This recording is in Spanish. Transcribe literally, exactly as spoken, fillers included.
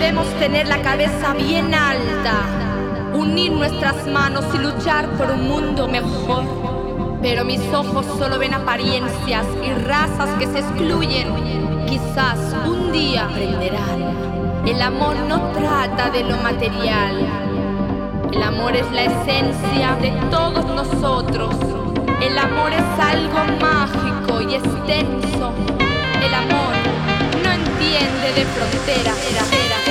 debemos tener la cabeza bien alta, unir nuestras manos y luchar por un mundo mejor. Pero mis ojos solo ven apariencias y razas que se excluyen. Quizás un día aprenderán. El amor no trata de lo material. El amor es la esencia de todos nosotros. El amor es algo mágico y extenso. El amor no entiende de fronteras.